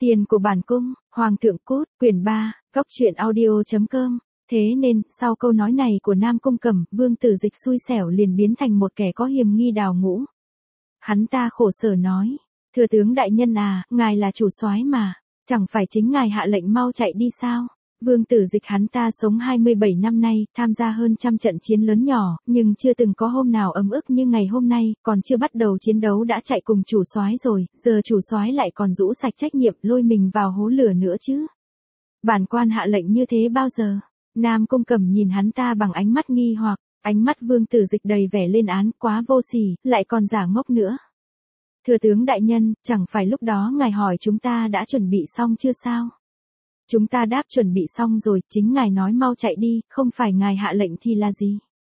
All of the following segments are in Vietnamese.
Tiền của bản cung, Hoàng thượng cút, quyển 3, Cốc truyện audio.com. Thế nên, sau câu nói này của Nam Cung Cẩm, Vương Tử Dịch xui xẻo liền biến thành một kẻ có hiềm nghi đào ngũ. Hắn ta khổ sở nói, thưa tướng đại nhân à, ngài là chủ soái mà, chẳng phải chính ngài hạ lệnh mau chạy đi sao? Vương Tử Dịch hắn ta sống 27 năm nay, tham gia hơn trăm trận chiến lớn nhỏ, nhưng chưa từng có hôm nào ấm ức như ngày hôm nay, còn chưa bắt đầu chiến đấu đã chạy cùng chủ soái rồi, giờ chủ soái lại còn rũ sạch trách nhiệm lôi mình vào hố lửa nữa chứ. Bản quan hạ lệnh như thế bao giờ? Nam Cung Cẩm nhìn hắn ta bằng ánh mắt nghi hoặc, ánh mắt Vương Tử Dịch đầy vẻ lên án, quá vô sỉ, lại còn giả ngốc nữa. Thưa tướng đại nhân, chẳng phải lúc đó ngài hỏi chúng ta đã chuẩn bị xong chưa sao? Chúng ta đáp chuẩn bị xong rồi, chính ngài nói mau chạy đi, không phải ngài hạ lệnh thì là gì?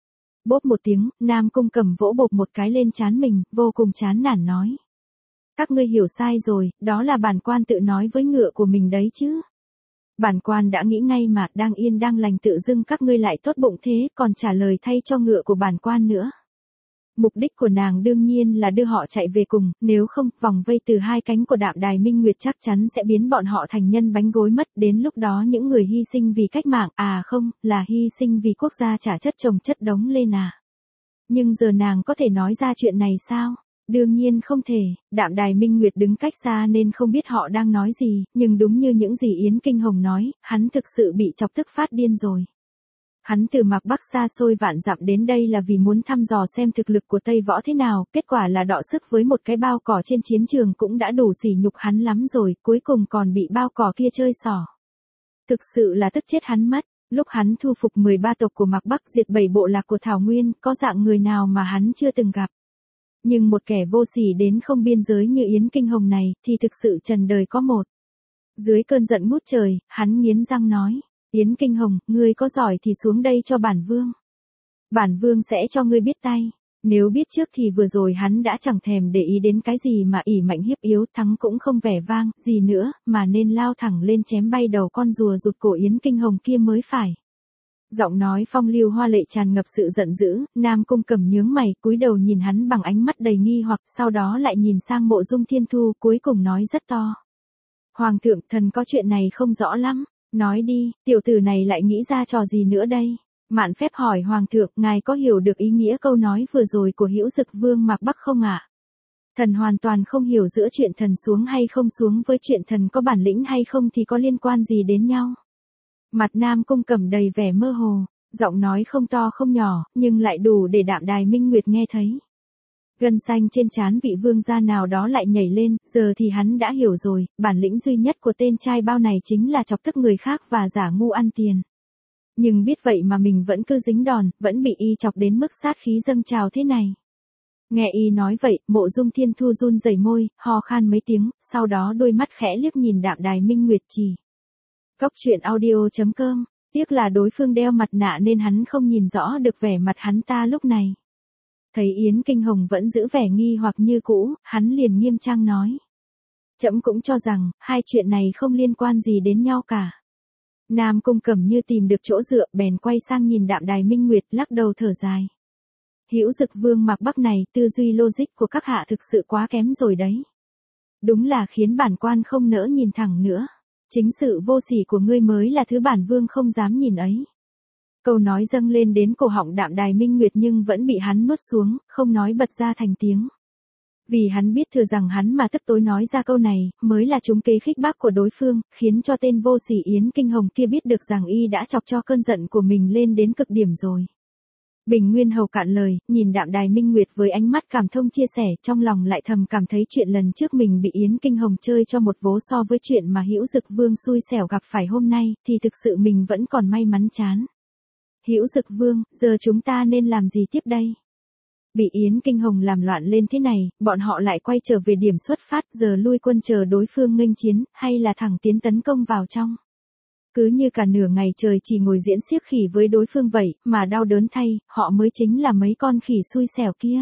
Bốp một tiếng, Nam Cung Cẩm vỗ bộp một cái lên trán mình, vô cùng chán nản nói. Các ngươi hiểu sai rồi, đó là bản quan tự nói với ngựa của mình đấy chứ. Bản quan đã nghĩ ngay mà, đang yên đang lành tự dưng các ngươi lại tốt bụng thế, còn trả lời thay cho ngựa của bản quan nữa. Mục đích của nàng đương nhiên là đưa họ chạy về cùng, nếu không, vòng vây từ hai cánh của Đạm Đài Minh Nguyệt chắc chắn sẽ biến bọn họ thành nhân bánh gối mất, đến lúc đó những người hy sinh vì cách mạng, à không, là hy sinh vì quốc gia trả chất chồng chất đống lên à. Nhưng giờ nàng có thể nói ra chuyện này sao? Đương nhiên không thể, Đạm Đài Minh Nguyệt đứng cách xa nên không biết họ đang nói gì, nhưng đúng như những gì Yến Kinh Hồng nói, hắn thực sự bị chọc tức phát điên rồi. Hắn từ Mạc Bắc xa xôi vạn dặm đến đây là vì muốn thăm dò xem thực lực của Tây Võ thế nào, kết quả là đọ sức với một cái bao cỏ trên chiến trường cũng đã đủ sỉ nhục hắn lắm rồi, cuối cùng còn bị bao cỏ kia chơi xỏ. Thực sự là tức chết hắn mất, lúc hắn thu phục 13 tộc của Mạc Bắc diệt 7 bộ lạc của Thảo Nguyên, có dạng người nào mà hắn chưa từng gặp. Nhưng một kẻ vô sỉ đến không biên giới như Yến Kinh Hồng này, thì thực sự trần đời có một. Dưới cơn giận ngút trời, hắn nghiến răng nói. Yến Kinh Hồng, ngươi có giỏi thì xuống đây cho bản vương. Bản vương sẽ cho ngươi biết tay. Nếu biết trước thì vừa rồi hắn đã chẳng thèm để ý đến cái gì mà ỷ mạnh hiếp yếu, thắng cũng không vẻ vang gì nữa, mà nên lao thẳng lên chém bay đầu con rùa rụt cổ Yến Kinh Hồng kia mới phải. Giọng nói phong lưu hoa lệ tràn ngập sự giận dữ, Nam Cung Cẩm nhướng mày, cúi đầu nhìn hắn bằng ánh mắt đầy nghi hoặc, sau đó lại nhìn sang Mộ Dung Thiên Thu, cuối cùng nói rất to. Hoàng thượng, thần có chuyện này không rõ lắm. Nói đi, tiểu tử này lại nghĩ ra trò gì nữa đây? Mạn Phép hỏi Hoàng thượng, ngài có hiểu được ý nghĩa câu nói vừa rồi của Hữu Dực Vương Mạc Bắc không ạ? Thần hoàn toàn không hiểu giữa chuyện thần xuống hay không xuống với chuyện thần có bản lĩnh hay không thì có liên quan gì đến nhau. Mặt Nam Cung Cẩm đầy vẻ mơ hồ, giọng nói không to không nhỏ, nhưng lại đủ để Đạm Đài Minh Nguyệt nghe thấy. Gân xanh trên trán vị vương gia nào đó lại nhảy lên, giờ thì hắn đã hiểu rồi, bản lĩnh duy nhất của tên trai bao này chính là chọc tức người khác và giả ngu ăn tiền. Nhưng biết vậy mà mình vẫn cứ dính đòn, vẫn bị y chọc đến mức sát khí dâng trào thế này. Nghe y nói vậy, Mộ Dung Thiên Thu run rẩy môi, ho khan mấy tiếng, sau đó đôi mắt khẽ liếc nhìn Đạm Đài Minh Nguyệt chỉ. Cốc truyện audio.com, tiếc là đối phương đeo mặt nạ nên hắn không nhìn rõ được vẻ mặt hắn ta lúc này. Thấy Yến Kinh Hồng vẫn giữ vẻ nghi hoặc như cũ, hắn liền nghiêm trang nói. Trẫm cũng cho rằng, hai chuyện này không liên quan gì đến nhau cả. Nam Cung Cẩm như tìm được chỗ dựa, bèn quay sang nhìn Đạm Đài Minh Nguyệt, lắc đầu thở dài. Hữu Dực Vương Mạc Bắc này, tư duy logic của các hạ thực sự quá kém rồi đấy. Đúng là khiến bản quan không nỡ nhìn thẳng nữa. Chính sự vô sỉ của ngươi mới là thứ bản vương không dám nhìn ấy. Câu nói dâng lên đến cổ họng Đạm Đài Minh Nguyệt nhưng vẫn bị hắn nuốt xuống, không nói bật ra thành tiếng. Vì hắn biết thừa rằng hắn mà tức tối nói ra câu này, mới là trúng kế khích bác của đối phương, khiến cho tên vô sỉ Yến Kinh Hồng kia biết được rằng y đã chọc cho cơn giận của mình lên đến cực điểm rồi. Bình Nguyên Hầu cạn lời, nhìn Đạm Đài Minh Nguyệt với ánh mắt cảm thông chia sẻ, trong lòng lại thầm cảm thấy chuyện lần trước mình bị Yến Kinh Hồng chơi cho một vố so với chuyện mà Hữu Dực Vương xui xẻo gặp phải hôm nay, thì thực sự mình vẫn còn may mắn chán. Hữu Dực Vương, giờ chúng ta nên làm gì tiếp đây? Bị Yến Kinh Hồng làm loạn lên thế này, bọn họ lại quay trở về điểm xuất phát, giờ lui quân chờ đối phương nghênh chiến, hay là thẳng tiến tấn công vào trong? Cứ như cả nửa ngày trời chỉ ngồi diễn xiếc khỉ với đối phương vậy, mà đau đớn thay, họ mới chính là mấy con khỉ xui xẻo kia.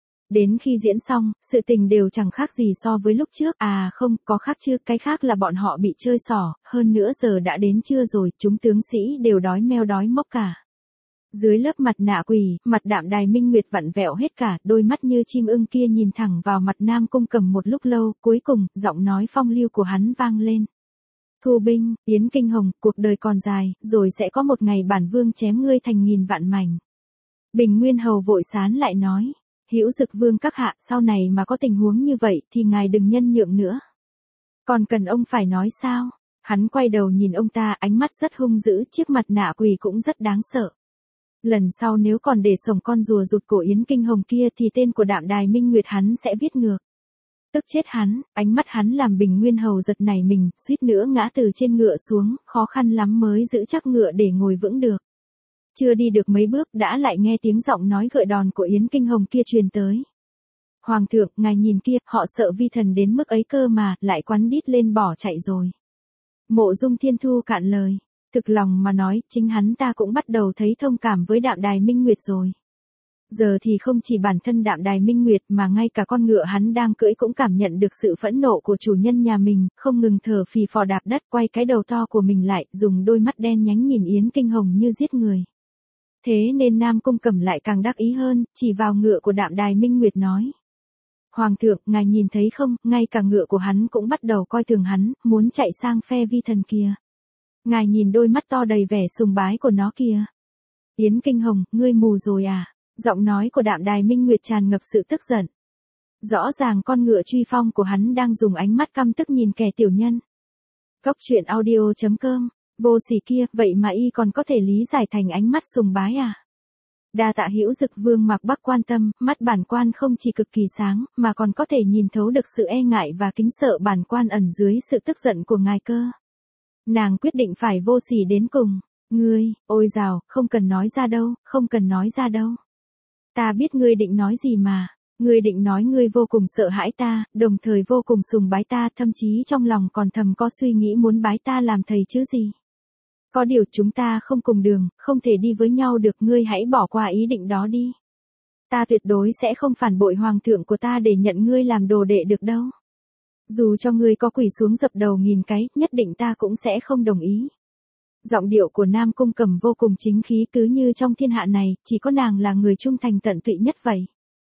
Đến khi diễn xong, sự tình đều chẳng khác gì so với lúc trước, à không, có khác chứ, cái khác là bọn họ bị chơi xỏ, hơn nữa giờ đã đến trưa rồi, chúng tướng sĩ đều đói meo đói mốc cả. Dưới lớp mặt nạ quỷ, mặt Đạm Đài Minh Nguyệt vặn vẹo hết cả, đôi mắt như chim ưng kia nhìn thẳng vào mặt Nam Cung Cầm một lúc lâu, cuối cùng, giọng nói phong lưu của hắn vang lên. Thu binh, Yến Kinh Hồng, cuộc đời còn dài, rồi sẽ có một ngày bản vương chém ngươi thành nghìn vạn mảnh. Bình Nguyên Hầu vội sán lại nói, Hữu Dực Vương các hạ, sau này mà có tình huống như vậy thì ngài đừng nhân nhượng nữa. Còn cần ông phải nói sao? Hắn quay đầu nhìn ông ta, ánh mắt rất hung dữ, chiếc mặt nạ quỷ cũng rất đáng sợ. Lần sau nếu còn để sổng con rùa rụt cổ Yến Kinh Hồng kia thì tên của Đạm Đài Minh Nguyệt hắn sẽ viết ngược. Tức chết hắn, ánh mắt hắn làm Bình Nguyên Hầu giật nảy mình, suýt nữa ngã từ trên ngựa xuống, khó khăn lắm mới giữ chắc ngựa để ngồi vững được. Chưa đi được mấy bước đã lại nghe tiếng giọng nói gợi đòn của Yến Kinh Hồng kia truyền tới. Hoàng thượng, ngài nhìn kia, họ sợ vi thần đến mức ấy cơ mà, lại quắn đít lên bỏ chạy rồi. Mộ Dung Thiên Thu cạn lời. Thực lòng mà nói, chính hắn ta cũng bắt đầu thấy thông cảm với Đạm Đài Minh Nguyệt rồi. Giờ thì không chỉ bản thân Đạm Đài Minh Nguyệt mà ngay cả con ngựa hắn đang cưỡi cũng cảm nhận được sự phẫn nộ của chủ nhân nhà mình, không ngừng thở phì phò đạp đất, quay cái đầu to của mình lại, dùng đôi mắt đen nhánh nhìn Yến Kinh Hồng như giết người. Thế nên Nam Cung Cẩm lại càng đắc ý hơn, chỉ vào ngựa của Đạm Đài Minh Nguyệt nói. Hoàng thượng, ngài nhìn thấy không, ngay cả ngựa của hắn cũng bắt đầu coi thường hắn, muốn chạy sang phe vi thần kia. Ngài nhìn đôi mắt to đầy vẻ sùng bái của nó kìa. Yến Kinh Hồng, ngươi mù rồi à? Giọng nói của Đạm Đài Minh Nguyệt tràn ngập sự tức giận. Rõ ràng con ngựa truy phong của hắn đang dùng ánh mắt căm tức nhìn kẻ tiểu nhân. Cốc truyện audio.com, vô sỉ kia, vậy mà y còn có thể lý giải thành ánh mắt sùng bái à? Đa tạ Hữu Dực Vương Mạc Bắc quan tâm, mắt bản quan không chỉ cực kỳ sáng, mà còn có thể nhìn thấu được sự e ngại và kính sợ bản quan ẩn dưới sự tức giận của ngài cơ. Nàng quyết định phải vô sỉ đến cùng. Ngươi, ôi dào, không cần nói ra đâu, không cần nói ra đâu. Ta biết ngươi định nói gì mà. Ngươi định nói ngươi vô cùng sợ hãi ta, đồng thời vô cùng sùng bái ta, thậm chí trong lòng còn thầm có suy nghĩ muốn bái ta làm thầy chứ gì. Có điều chúng ta không cùng đường, không thể đi với nhau được, ngươi hãy bỏ qua ý định đó đi. Ta tuyệt đối sẽ không phản bội hoàng thượng của ta để nhận ngươi làm đồ đệ được đâu. Dù cho ngươi có quỳ xuống dập đầu nghìn cái, nhất định ta cũng sẽ không đồng ý. Giọng điệu của Nam Cung Cẩm vô cùng chính khí, cứ như trong thiên hạ này, chỉ có nàng là người trung thành tận tụy nhất vậy.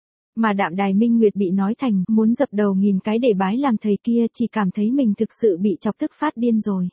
Mà Đạm Đài Minh Nguyệt bị nói thành, muốn dập đầu nghìn cái để bái làm thầy kia, chỉ cảm thấy mình thực sự bị chọc tức phát điên rồi.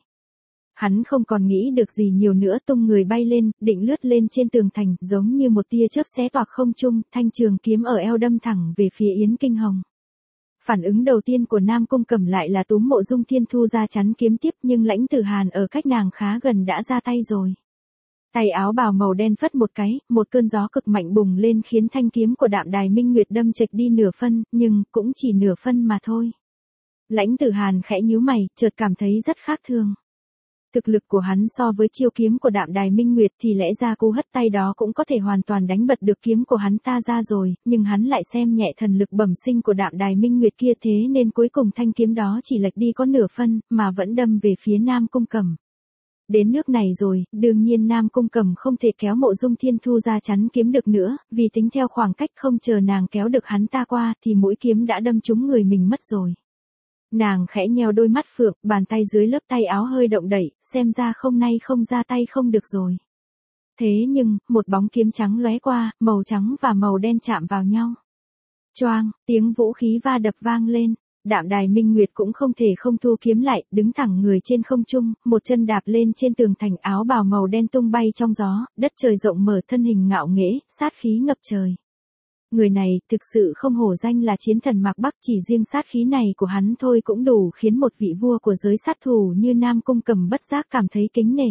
Hắn không còn nghĩ được gì nhiều nữa, tung người bay lên, định lướt lên trên tường thành, giống như một tia chớp xé toạc không trung, thanh trường kiếm ở eo đâm thẳng về phía Yến Kinh Hồng. Phản ứng đầu tiên của Nam Cung Cẩm lại là túm Mộ Dung Thiên Thu ra chắn kiếm tiếp, nhưng Lãnh Tử Hàn ở cách nàng khá gần đã ra tay rồi. Tay áo bào màu đen phất một cái, một cơn gió cực mạnh bùng lên khiến thanh kiếm của Đạm Đài Minh Nguyệt đâm chệch đi nửa phân, nhưng cũng chỉ nửa phân mà thôi. Lãnh Tử Hàn khẽ nhíu mày, chợt cảm thấy rất khác thường. Thực lực của hắn so với chiêu kiếm của Đạm Đài Minh Nguyệt thì lẽ ra cú hất tay đó cũng có thể hoàn toàn đánh bật được kiếm của hắn ta ra rồi, nhưng hắn lại xem nhẹ thần lực bẩm sinh của Đạm Đài Minh Nguyệt kia, thế nên cuối cùng thanh kiếm đó chỉ lệch đi có nửa phân, mà vẫn đâm về phía Nam Cung Cẩm. Đến nước này rồi, đương nhiên Nam Cung Cẩm không thể kéo Mộ Dung Thiên Thu ra chắn kiếm được nữa, vì tính theo khoảng cách không chờ nàng kéo được hắn ta qua thì mũi kiếm đã đâm trúng người mình mất rồi. Nàng khẽ nheo đôi mắt phượng, bàn tay dưới lớp tay áo hơi động đẩy, xem ra hôm nay không ra tay không được rồi. Thế nhưng, một bóng kiếm trắng lóe qua, màu trắng và màu đen chạm vào nhau. Choang, tiếng vũ khí va đập vang lên. Đạm Đài Minh Nguyệt cũng không thể không thu kiếm lại, đứng thẳng người trên không trung, một chân đạp lên trên tường thành, áo bào màu đen tung bay trong gió, đất trời rộng mở, thân hình ngạo nghễ, sát khí ngập trời. Người này, thực sự không hổ danh là chiến thần Mạc Bắc, chỉ riêng sát khí này của hắn thôi cũng đủ khiến một vị vua của giới sát thủ như Nam Cung Cẩm bất giác cảm thấy kính nể.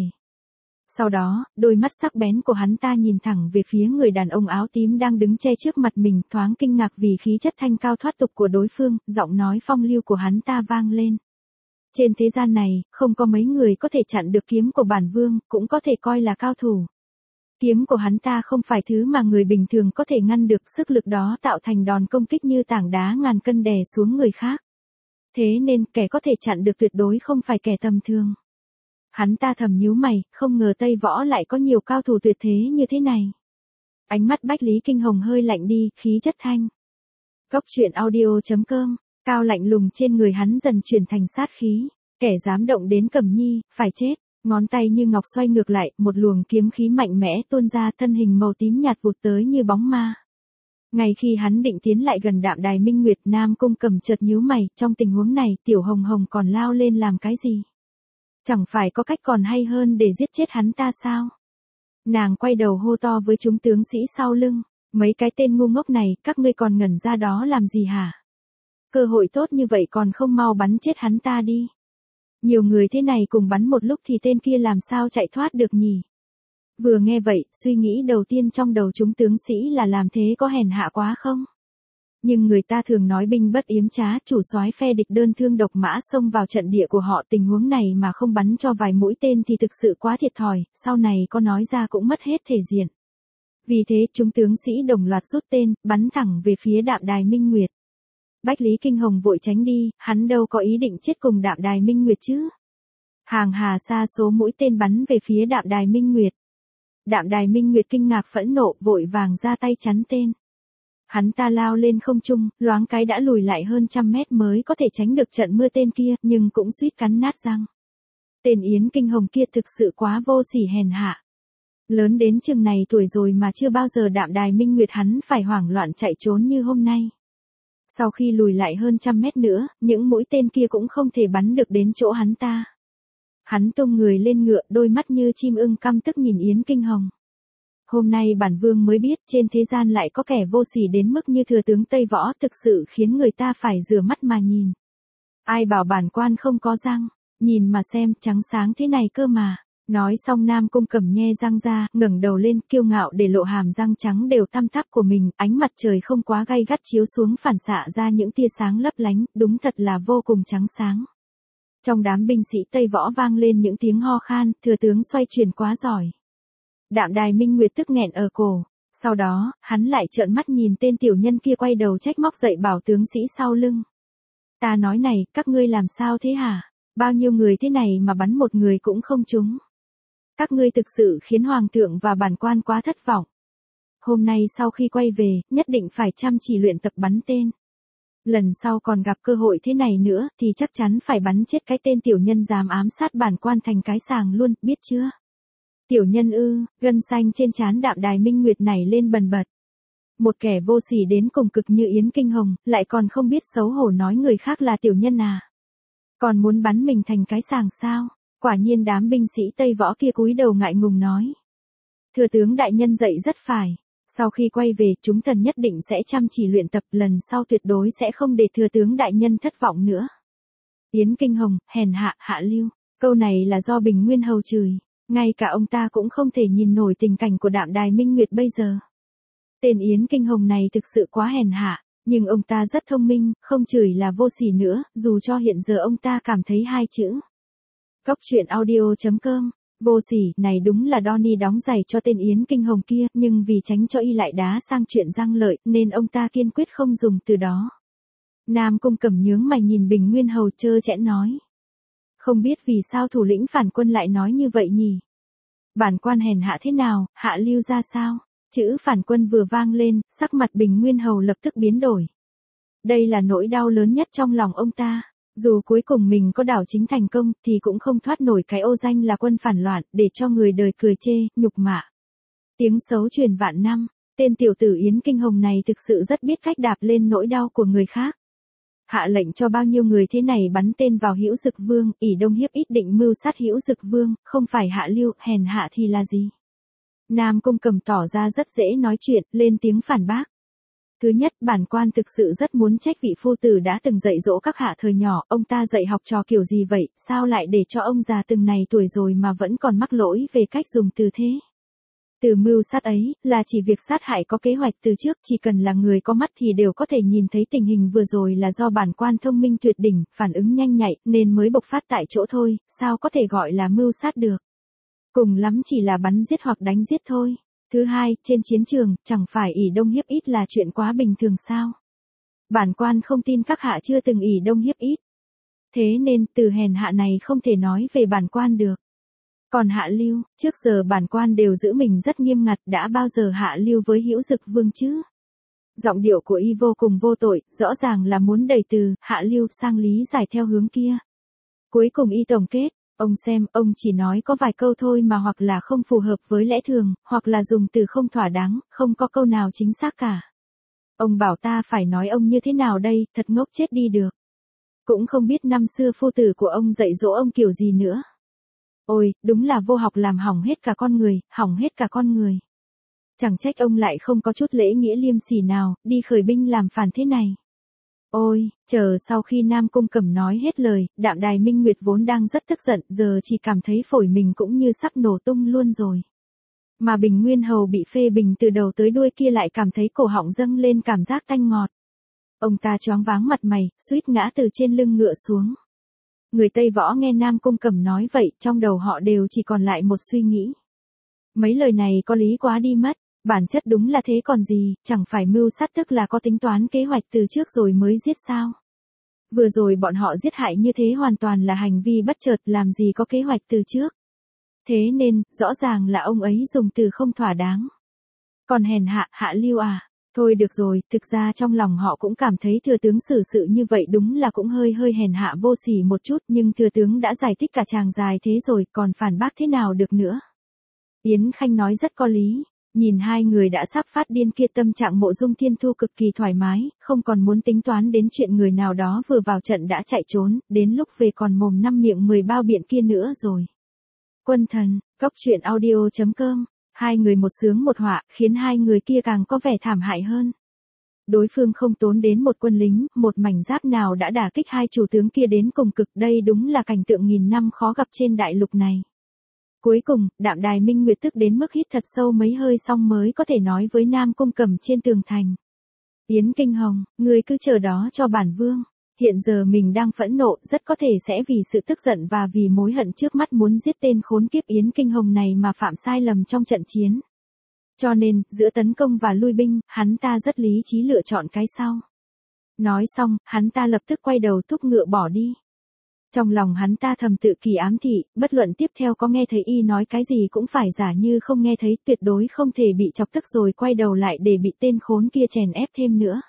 Sau đó, đôi mắt sắc bén của hắn ta nhìn thẳng về phía người đàn ông áo tím đang đứng che trước mặt mình, thoáng kinh ngạc vì khí chất thanh cao thoát tục của đối phương, giọng nói phong lưu của hắn ta vang lên. Trên thế gian này, không có mấy người có thể chặn được kiếm của bản vương, cũng có thể coi là cao thủ. Kiếm của hắn ta không phải thứ mà người bình thường có thể ngăn được, sức lực đó tạo thành đòn công kích như tảng đá ngàn cân đè xuống người khác. Thế nên, kẻ có thể chặn được tuyệt đối không phải kẻ tầm thường. Hắn ta thầm nhíu mày, không ngờ Tây Võ lại có nhiều cao thủ tuyệt thế như thế này. Ánh mắt Bách Lý Kinh Hồng hơi lạnh đi, khí chất thanh. Cốc truyện audio.com, cao lạnh lùng trên người hắn dần chuyển thành sát khí. Kẻ dám động đến Cẩm Nhi, phải chết. Ngón tay như ngọc xoay ngược lại, một luồng kiếm khí mạnh mẽ tuôn ra, thân hình màu tím nhạt vụt tới như bóng ma. Ngay khi hắn định tiến lại gần Đạm Đài Minh Nguyệt, Nam Cung Cẩm chợt nhíu mày, trong tình huống này, Tiểu Hồng Hồng còn lao lên làm cái gì? Chẳng phải có cách còn hay hơn để giết chết hắn ta sao? Nàng quay đầu hô to với chúng tướng sĩ sau lưng, mấy cái tên ngu ngốc này, các ngươi còn ngẩn ra đó làm gì hả? Cơ hội tốt như vậy còn không mau bắn chết hắn ta đi. Nhiều người thế này cùng bắn một lúc thì tên kia làm sao chạy thoát được nhỉ? Vừa nghe vậy, suy nghĩ đầu tiên trong đầu chúng tướng sĩ là làm thế có hèn hạ quá không? Nhưng người ta thường nói binh bất yếm trá, chủ soái phe địch đơn thương độc mã xông vào trận địa của họ, tình huống này mà không bắn cho vài mũi tên thì thực sự quá thiệt thòi, sau này có nói ra cũng mất hết thể diện. Vì thế chúng tướng sĩ đồng loạt rút tên, bắn thẳng về phía Đạm Đài Minh Nguyệt. Bách Lý Kinh Hồng vội tránh đi, hắn đâu có ý định chết cùng Đạm Đài Minh Nguyệt chứ. Hàng hà sa số mũi tên bắn về phía Đạm Đài Minh Nguyệt. Đạm Đài Minh Nguyệt kinh ngạc phẫn nộ, vội vàng ra tay chắn tên. Hắn ta lao lên không trung, loáng cái đã lùi lại hơn 100 mét mới có thể tránh được trận mưa tên kia, nhưng cũng suýt cắn nát răng. Tên Yến Kinh Hồng kia thực sự quá vô sỉ hèn hạ. Lớn đến chừng này tuổi rồi mà chưa bao giờ Đạm Đài Minh Nguyệt hắn phải hoảng loạn chạy trốn như hôm nay. Sau khi lùi lại hơn 100 mét nữa, những mũi tên kia cũng không thể bắn được đến chỗ hắn ta. Hắn tung người lên ngựa, đôi mắt như chim ưng căm tức nhìn Yến Kinh Hồng. Hôm nay bản vương mới biết trên thế gian lại có kẻ vô sỉ đến mức như thừa tướng Tây Võ, thực sự khiến người ta phải rửa mắt mà nhìn. Ai bảo bản quan không có răng, nhìn mà xem, trắng sáng thế này cơ mà. Nói xong Nam Cung Cẩm nhe răng ra, ngẩng đầu lên, kiêu ngạo để lộ hàm răng trắng đều tăm tắp của mình, ánh mặt trời không quá gay gắt chiếu xuống phản xạ ra những tia sáng lấp lánh, đúng thật là vô cùng trắng sáng. Trong đám binh sĩ Tây Võ vang lên những tiếng ho khan, thừa tướng xoay chuyển quá giỏi. Đạm Đài Minh Nguyệt tức nghẹn ở cổ, sau đó, hắn lại trợn mắt nhìn tên tiểu nhân kia quay đầu trách móc dậy bảo tướng sĩ sau lưng. Ta nói này, các ngươi làm sao thế hả? Bao nhiêu người thế này mà bắn một người cũng không trúng. Các ngươi thực sự khiến hoàng thượng và bản quan quá thất vọng. Hôm nay sau khi quay về, nhất định phải chăm chỉ luyện tập bắn tên. Lần sau còn gặp cơ hội thế này nữa, thì chắc chắn phải bắn chết cái tên tiểu nhân dám ám sát bản quan thành cái sàng luôn, biết chưa? Tiểu nhân ư, gân xanh trên trán Đạm Đài Minh Nguyệt này lên bần bật. Một kẻ vô sỉ đến cùng cực như Yến Kinh Hồng, lại còn không biết xấu hổ nói người khác là tiểu nhân à? Còn muốn bắn mình thành cái sàng sao? Quả nhiên đám binh sĩ Tây Võ kia cúi đầu ngại ngùng nói. Thừa tướng đại nhân dạy rất phải. Sau khi quay về, chúng thần nhất định sẽ chăm chỉ luyện tập, lần sau tuyệt đối sẽ không để thừa tướng đại nhân thất vọng nữa. Yến Kinh Hồng, hèn hạ, hạ lưu. Câu này là do Bình Nguyên Hầu chửi. Ngay cả ông ta cũng không thể nhìn nổi tình cảnh của Đạm Đài Minh Nguyệt bây giờ. Tên Yến Kinh Hồng này thực sự quá hèn hạ, nhưng ông ta rất thông minh, không chửi là vô sỉ nữa, dù cho hiện giờ ông ta cảm thấy hai chữ. Góc truyện audio.com, vô sỉ, này đúng là Donnie đóng giày cho tên Yến Kinh Hồng kia, nhưng vì tránh cho y lại đá sang chuyện răng lợi, nên ông ta kiên quyết không dùng từ đó. Nam Cung Cẩm nhướng mày nhìn Bình Nguyên Hầu trơ trẽn nói. Không biết vì sao thủ lĩnh phản quân lại nói như vậy nhỉ? Bản quan hèn hạ thế nào, hạ lưu ra sao? Chữ phản quân vừa vang lên, sắc mặt Bình Nguyên Hầu lập tức biến đổi. Đây là nỗi đau lớn nhất trong lòng ông ta. Dù cuối cùng mình có đảo chính thành công, thì cũng không thoát nổi cái ô danh là quân phản loạn, để cho người đời cười chê, nhục mạ. Tiếng xấu truyền vạn năm, tên tiểu tử Yến Kinh Hồng này thực sự rất biết cách đạp lên nỗi đau của người khác. Hạ lệnh cho bao nhiêu người thế này bắn tên vào Hữu Dực Vương, ỷ Đông hiếp ít định mưu sát Hữu Dực Vương, không phải hạ lưu, hèn hạ thì là gì? Nam Cung Cẩm tỏ ra rất dễ nói chuyện, lên tiếng phản bác. Thứ nhất, bản quan thực sự rất muốn trách vị phu tử đã từng dạy dỗ các hạ thời nhỏ, ông ta dạy học trò kiểu gì vậy, sao lại để cho ông già từng này tuổi rồi mà vẫn còn mắc lỗi về cách dùng từ thế? Từ mưu sát ấy, là chỉ việc sát hại có kế hoạch từ trước, chỉ cần là người có mắt thì đều có thể nhìn thấy tình hình vừa rồi là do bản quan thông minh tuyệt đỉnh, phản ứng nhanh nhạy, nên mới bộc phát tại chỗ thôi, sao có thể gọi là mưu sát được? Cùng lắm chỉ là bắn giết hoặc đánh giết thôi. Thứ hai, trên chiến trường, chẳng phải ỷ Đông hiếp ít là chuyện quá bình thường sao? Bản quan không tin các hạ chưa từng ỷ Đông hiếp ít. Thế nên, từ hèn hạ này không thể nói về bản quan được. Còn hạ lưu, trước giờ bản quan đều giữ mình rất nghiêm ngặt, đã bao giờ hạ lưu với Hữu Dực Vương chứ? Giọng điệu của y vô cùng vô tội, rõ ràng là muốn đẩy từ hạ lưu sang lý giải theo hướng kia. Cuối cùng y tổng kết, Ông xem, ông chỉ nói có vài câu thôi mà hoặc là không phù hợp với lẽ thường, hoặc là dùng từ không thỏa đáng, không có câu nào chính xác cả. Ông bảo ta phải nói ông như thế nào đây, thật ngốc chết đi được. Cũng không biết năm xưa phu tử của ông dạy dỗ ông kiểu gì nữa. Ôi, đúng là vô học làm hỏng hết cả con người, hỏng hết cả con người. Chẳng trách ông lại không có chút lễ nghĩa liêm sỉ nào, đi khởi binh làm phản thế này. Ôi, chờ sau khi Nam Cung Cẩm nói hết lời, Đạm Đài Minh Nguyệt vốn đang rất tức giận, giờ chỉ cảm thấy phổi mình cũng như sắp nổ tung luôn rồi. Mà Bình Nguyên Hầu bị phê bình từ đầu tới đuôi kia lại cảm thấy cổ họng dâng lên cảm giác tanh ngọt. Ông ta choáng váng mặt mày, suýt ngã từ trên lưng ngựa xuống. Người Tây Võ nghe Nam Cung Cẩm nói vậy, trong đầu họ đều chỉ còn lại một suy nghĩ. Mấy lời này có lý quá đi mất, bản chất đúng là thế còn gì, chẳng phải mưu sát tức là có tính toán kế hoạch từ trước rồi mới giết sao. Vừa rồi bọn họ giết hại như thế hoàn toàn là hành vi bất chợt, làm gì có kế hoạch từ trước. Thế nên, rõ ràng là ông ấy dùng từ không thỏa đáng. Còn hèn hạ, hạ lưu à. Thôi được rồi, thực ra trong lòng họ cũng cảm thấy thừa tướng xử sự như vậy đúng là cũng hơi hèn hạ vô sỉ một chút, nhưng thừa tướng đã giải thích cả chàng dài thế rồi, còn phản bác thế nào được nữa. Yến Khanh nói rất có lý, nhìn hai người đã sắp phát điên kia, tâm trạng Mộ Dung Thiên Thu cực kỳ thoải mái, không còn muốn tính toán đến chuyện người nào đó vừa vào trận đã chạy trốn, đến lúc về còn mồm năm miệng 10 bao biện kia nữa rồi. Quân thần, Cốc Truyện Audio.com. Hai người một sướng một họa, khiến hai người kia càng có vẻ thảm hại hơn. Đối phương không tốn đến một quân lính, một mảnh giáp nào đã đả kích hai chủ tướng kia đến cùng cực, đây đúng là cảnh tượng nghìn năm khó gặp trên đại lục này. Cuối cùng, Đạm Đài Minh Nguyệt tức đến mức hít thật sâu mấy hơi xong mới có thể nói với Nam Cung Cẩm trên tường thành. Yến Kinh Hồng, ngươi cứ chờ đó cho bản vương. Hiện giờ mình đang phẫn nộ, rất có thể sẽ vì sự tức giận và vì mối hận trước mắt muốn giết tên khốn kiếp Yến Kinh Hồng này mà phạm sai lầm trong trận chiến. Cho nên, giữa tấn công và lui binh, hắn ta rất lý trí lựa chọn cái sau. Nói xong, hắn ta lập tức quay đầu thúc ngựa bỏ đi. Trong lòng hắn ta thầm tự kỳ ám thị, bất luận tiếp theo có nghe thấy y nói cái gì cũng phải giả như không nghe thấy, tuyệt đối không thể bị chọc tức rồi quay đầu lại để bị tên khốn kia chèn ép thêm nữa.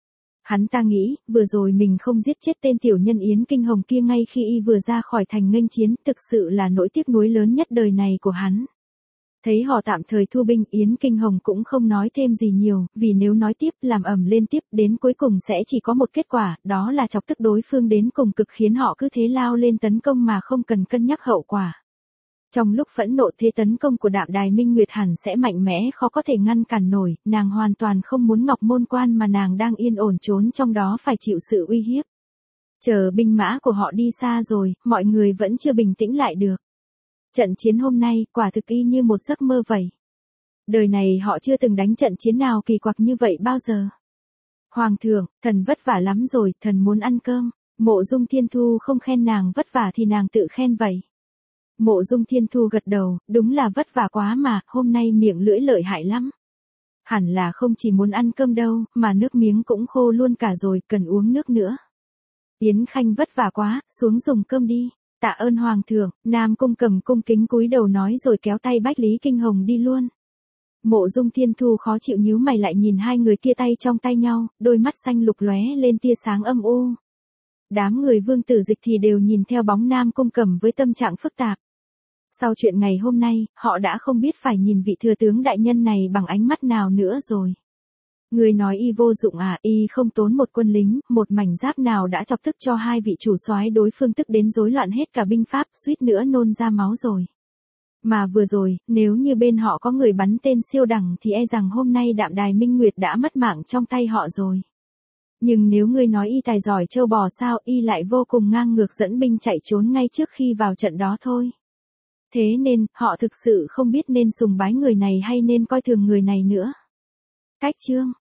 Hắn ta nghĩ, vừa rồi mình không giết chết tên tiểu nhân Yến Kinh Hồng kia ngay khi y vừa ra khỏi thành nghênh chiến, thực sự là nỗi tiếc nuối lớn nhất đời này của hắn. Thấy họ tạm thời thu binh, Yến Kinh Hồng cũng không nói thêm gì nhiều, vì nếu nói tiếp, làm ầm lên tiếp, đến cuối cùng sẽ chỉ có một kết quả, đó là chọc tức đối phương đến cùng cực, khiến họ cứ thế lao lên tấn công mà không cần cân nhắc hậu quả. Trong lúc phẫn nộ, thế tấn công của Đạm Đài Minh Nguyệt hẳn sẽ mạnh mẽ, khó có thể ngăn cản nổi, nàng hoàn toàn không muốn Ngọc Môn Quan mà nàng đang yên ổn trốn trong đó phải chịu sự uy hiếp. Chờ binh mã của họ đi xa rồi, mọi người vẫn chưa bình tĩnh lại được. Trận chiến hôm nay, quả thực y như một giấc mơ vậy. Đời này họ chưa từng đánh trận chiến nào kỳ quặc như vậy bao giờ. Hoàng thượng, thần vất vả lắm rồi, thần muốn ăn cơm. Mộ Dung Thiên Thu không khen nàng vất vả thì nàng tự khen vậy. Mộ Dung Thiên Thu gật đầu, đúng là vất vả quá mà, hôm nay miệng lưỡi lợi hại lắm. Hẳn là không chỉ muốn ăn cơm đâu, mà nước miếng cũng khô luôn cả rồi, cần uống nước nữa. Yến Khanh vất vả quá, xuống dùng cơm đi. Tạ ơn Hoàng thượng, Nam Cung Cẩm cung kính cúi đầu nói rồi kéo tay Bách Lý Kinh Hồng đi luôn. Mộ Dung Thiên Thu khó chịu nhíu mày lại nhìn hai người kia tay trong tay nhau, đôi mắt xanh lục lóe lên tia sáng âm u. Đám người Vương Tử Dịch thì đều nhìn theo bóng Nam Cung Cẩm với tâm trạng phức tạp. Sau chuyện ngày hôm nay, họ đã không biết phải nhìn vị thừa tướng đại nhân này bằng ánh mắt nào nữa rồi. Người nói y vô dụng à, y không tốn một quân lính, một mảnh giáp nào đã chọc tức cho hai vị chủ soái đối phương tức đến rối loạn hết cả binh pháp, suýt nữa nôn ra máu rồi. Mà vừa rồi, nếu như bên họ có người bắn tên siêu đẳng thì e rằng hôm nay Đạm Đài Minh Nguyệt đã mất mạng trong tay họ rồi. Nhưng nếu ngươi nói y tài giỏi trâu bò sao, y lại vô cùng ngang ngược dẫn binh chạy trốn ngay trước khi vào trận đó thôi. Thế nên, họ thực sự không biết nên sùng bái người này hay nên coi thường người này nữa. Cách chương